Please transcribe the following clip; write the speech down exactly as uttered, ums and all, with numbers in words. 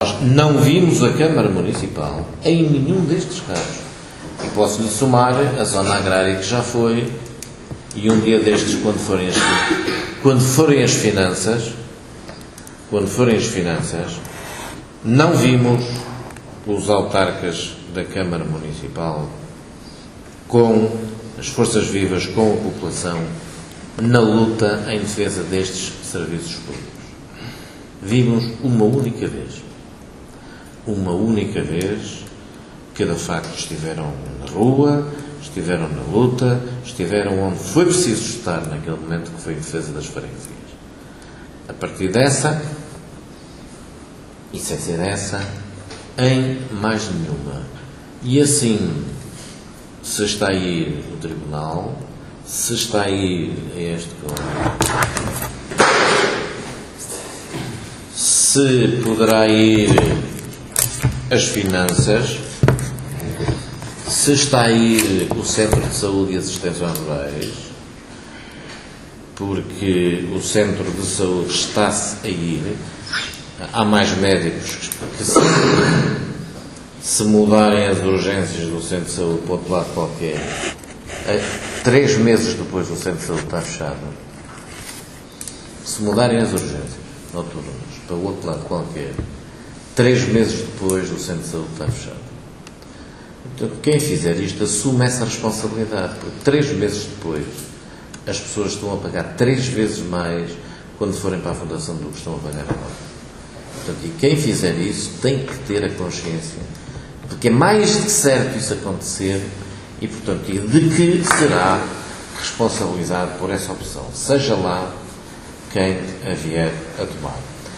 Nós não vimos a Câmara Municipal em nenhum destes casos. E posso-lhe somar a zona agrária que já foi, e um dia destes, quando forem as, quando forem as finanças, quando forem as finanças, não vimos os autarcas da Câmara Municipal com as forças vivas, com a população, na luta em defesa destes serviços públicos. Vimos uma única vez. Uma única vez que, de facto, estiveram na rua, estiveram na luta, estiveram onde foi preciso estar naquele momento, que foi em defesa das freguesias. A partir dessa, e sem ser essa, em mais nenhuma. E assim, se está a ir o Tribunal, se está a ir a este se poderá ir as finanças, se está a ir o Centro de Saúde e Assistência aos Rurais, porque o Centro de Saúde está-se a ir, há mais médicos que se, se mudarem as urgências do Centro de Saúde para outro lado qualquer, três meses depois do Centro de Saúde estar fechado, se mudarem as urgências noturnas para o outro lado qualquer, três meses depois do Centro de Saúde estar fechado. Portanto, quem fizer isto assume essa responsabilidade, porque três meses depois as pessoas estão a pagar três vezes mais quando forem para a Fundação do que estão a pagar agora. Portanto, e quem fizer isso tem que ter a consciência de que é mais de certo isso acontecer e, portanto, de que será responsabilizado por essa opção, seja lá quem a vier a tomar.